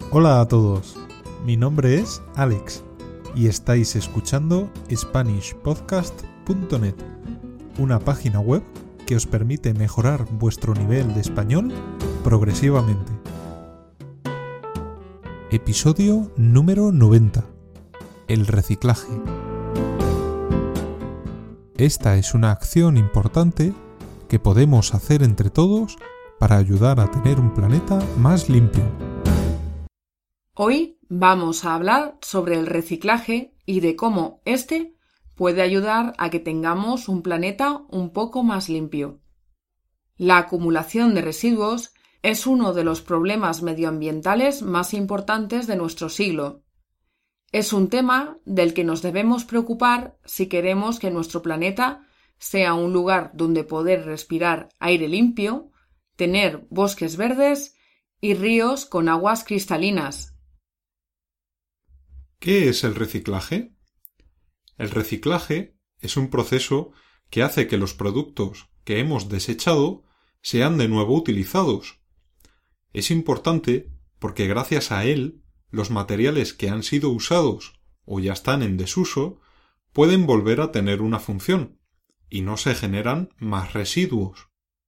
Hola a todos, mi nombre es Alex y estáis escuchando SpanishPodcast.net, una página web que os permite mejorar vuestro nivel de español progresivamente. Episodio número 90. El reciclaje. Esta es una acción importante que podemos hacer entre todos para ayudar a tener un planeta más limpio. Hoy vamos a hablar sobre el reciclaje y de cómo este puede ayudar a que tengamos un planeta un poco más limpio. La acumulación de residuos es uno de los problemas medioambientales más importantes de nuestro siglo. Es un tema del que nos debemos preocupar si queremos que nuestro planeta sea un lugar donde poder respirar aire limpio, tener bosques verdes y ríos con aguas cristalinas. ¿Qué es el reciclaje? El reciclaje es un proceso que hace que los productos que hemos desechado sean de nuevo utilizados. Es importante porque gracias a él, los materiales que han sido usados o ya están en desuso pueden volver a tener una función y no se generan más residuos.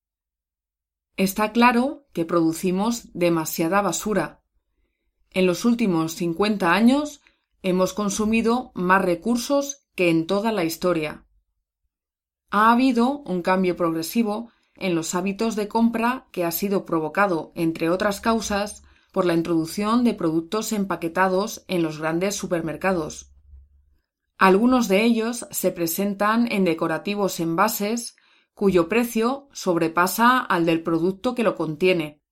Está claro que producimos demasiada basura. En los últimos 50 años hemos consumido más recursos que en toda la historia. Ha habido un cambio progresivo en los hábitos de compra que ha sido provocado, entre otras causas, por la introducción de productos empaquetados en los grandes supermercados. Algunos de ellos se presentan en decorativos envases cuyo precio sobrepasa al del producto que lo contiene.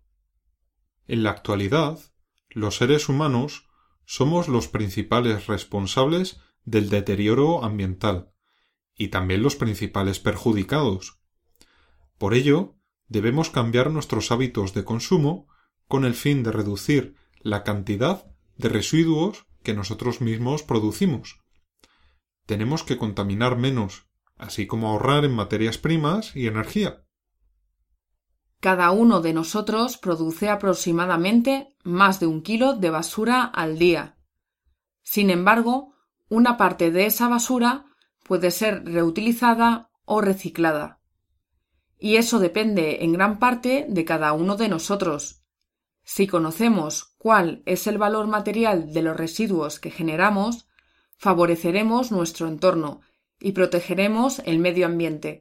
En la actualidad, los seres humanos somos los principales responsables del deterioro ambiental y también los principales perjudicados. Por ello, debemos cambiar nuestros hábitos de consumo con el fin de reducir la cantidad de residuos que nosotros mismos producimos. Tenemos que contaminar menos, así como ahorrar en materias primas y energía. Cada uno de nosotros produce aproximadamente más de 1 kilo de basura al día. Sin embargo, una parte de esa basura puede ser reutilizada o reciclada. Y eso depende en gran parte de cada uno de nosotros. Si conocemos cuál es el valor material de los residuos que generamos, favoreceremos nuestro entorno y protegeremos el medio ambiente.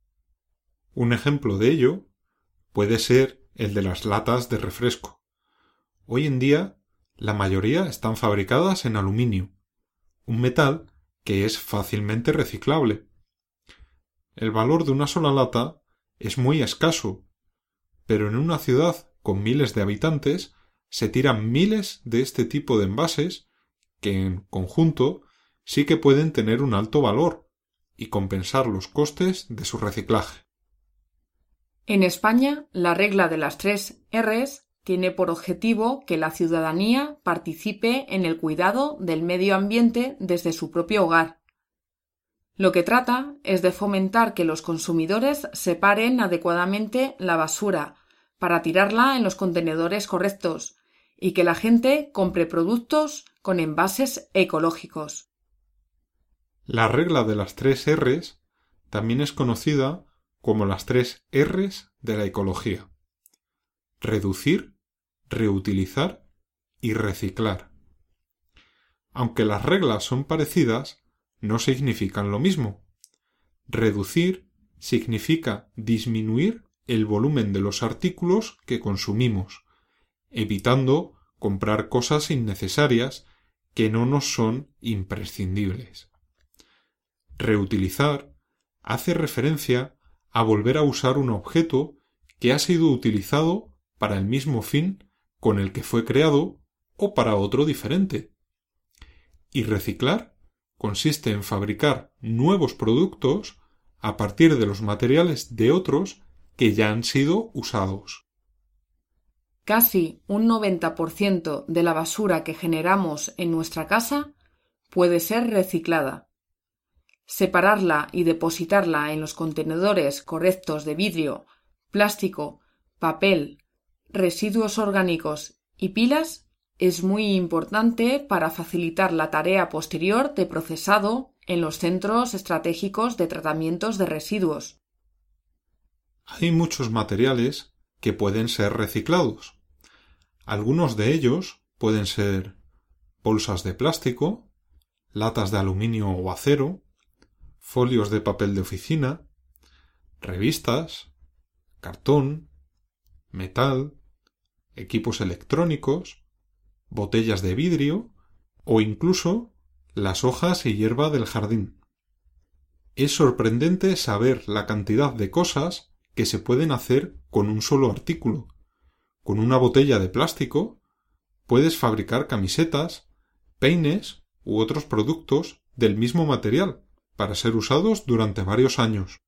Un ejemplo de ello puede ser el de las latas de refresco. Hoy en día, la mayoría están fabricadas en aluminio, un metal que es fácilmente reciclable. El valor de una sola lata es muy escaso, pero en una ciudad con miles de habitantes se tiran miles de este tipo de envases que en conjunto sí que pueden tener un alto valor y compensar los costes de su reciclaje. En España, la regla de las 3 Rs tiene por objetivo que la ciudadanía participe en el cuidado del medio ambiente desde su propio hogar. Lo que trata es de fomentar que los consumidores separen adecuadamente la basura para tirarla en los contenedores correctos y que la gente compre productos con envases ecológicos. La regla de las 3 Rs también es conocida como las 3 Rs de la ecología: reducir, reutilizar y reciclar. Aunque las reglas son parecidas, no significan lo mismo. Reducir significa disminuir el volumen de los artículos que consumimos, evitando comprar cosas innecesarias que no nos son imprescindibles. Reutilizar hace referencia a volver a usar un objeto que ha sido utilizado para el mismo fin con el que fue creado o para otro diferente. Y reciclar consiste en fabricar nuevos productos a partir de los materiales de otros que ya han sido usados. Casi un 90% de la basura que generamos en nuestra casa puede ser reciclada. Separarla y depositarla en los contenedores correctos de vidrio, plástico, papel, residuos orgánicos y pilas es muy importante para facilitar la tarea posterior de procesado en los centros estratégicos de tratamientos de residuos. Hay muchos materiales que pueden ser reciclados. Algunos de ellos pueden ser bolsas de plástico, latas de aluminio o acero, folios de papel de oficina, revistas, cartón, metal, equipos electrónicos, botellas de vidrio o incluso las hojas y hierba del jardín. Es sorprendente saber la cantidad de cosas que se pueden hacer con un solo artículo. Con una botella de plástico puedes fabricar camisetas, peines u otros productos del mismo material para ser usados durante varios años.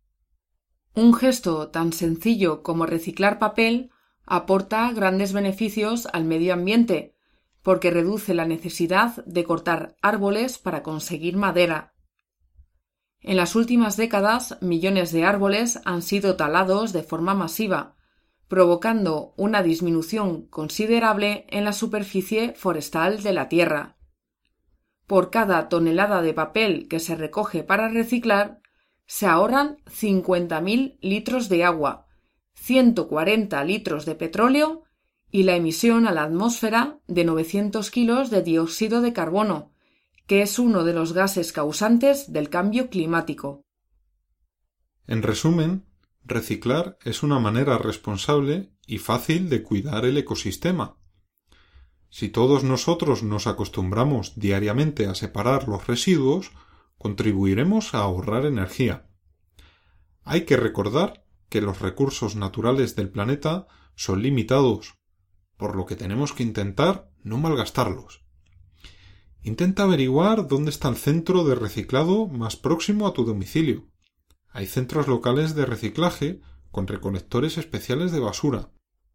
Un gesto tan sencillo como reciclar papel aporta grandes beneficios al medio ambiente, porque reduce la necesidad de cortar árboles para conseguir madera. En las últimas décadas, millones de árboles han sido talados de forma masiva, provocando una disminución considerable en la superficie forestal de la Tierra. Por cada tonelada de papel que se recoge para reciclar, se ahorran 50.000 litros de agua, 140 litros de petróleo y la emisión a la atmósfera de 900 kilos de dióxido de carbono, que es uno de los gases causantes del cambio climático. En resumen, reciclar es una manera responsable y fácil de cuidar el ecosistema. Si todos nosotros nos acostumbramos diariamente a separar los residuos, contribuiremos a ahorrar energía. Hay que recordar que los recursos naturales del planeta son limitados, por lo que tenemos que intentar no malgastarlos. Intenta averiguar dónde está el centro de reciclado más próximo a tu domicilio. Hay centros locales de reciclaje con recolectores especiales de basura.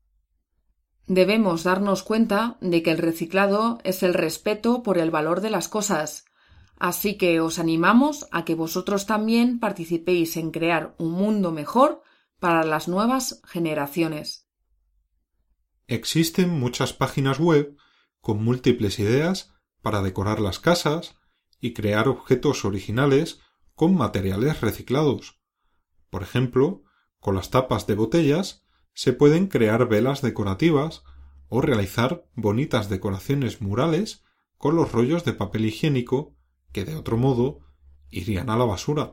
Debemos darnos cuenta de que el reciclado es el respeto por el valor de las cosas, así que os animamos a que vosotros también participéis en crear un mundo mejor para las nuevas generaciones. Existen muchas páginas web con múltiples ideas para decorar las casas y crear objetos originales con materiales reciclados. Por ejemplo, con las tapas de botellas se pueden crear velas decorativas o realizar bonitas decoraciones murales con los rollos de papel higiénico que de otro modo irían a la basura.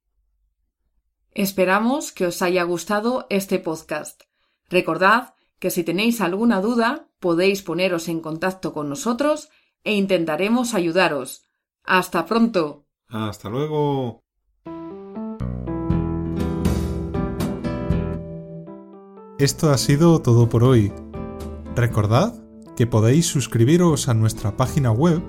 Esperamos que os haya gustado este podcast. Recordad que si tenéis alguna duda podéis poneros en contacto con nosotros e intentaremos ayudaros. ¡Hasta pronto! ¡Hasta luego! Esto ha sido todo por hoy. Recordad que podéis suscribiros a nuestra página web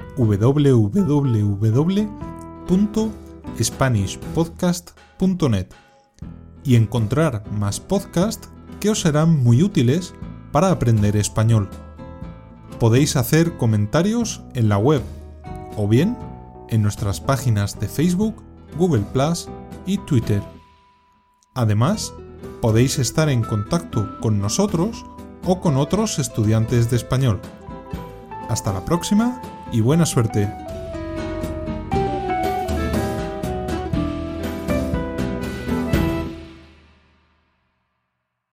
www.spanishpodcast.net y encontrar más podcasts que os serán muy útiles para aprender español. Podéis hacer comentarios en la web o bien en nuestras páginas de Facebook, Google+ y Twitter. Además, podéis estar en contacto con nosotros o con otros estudiantes de español. Hasta la próxima y buena suerte.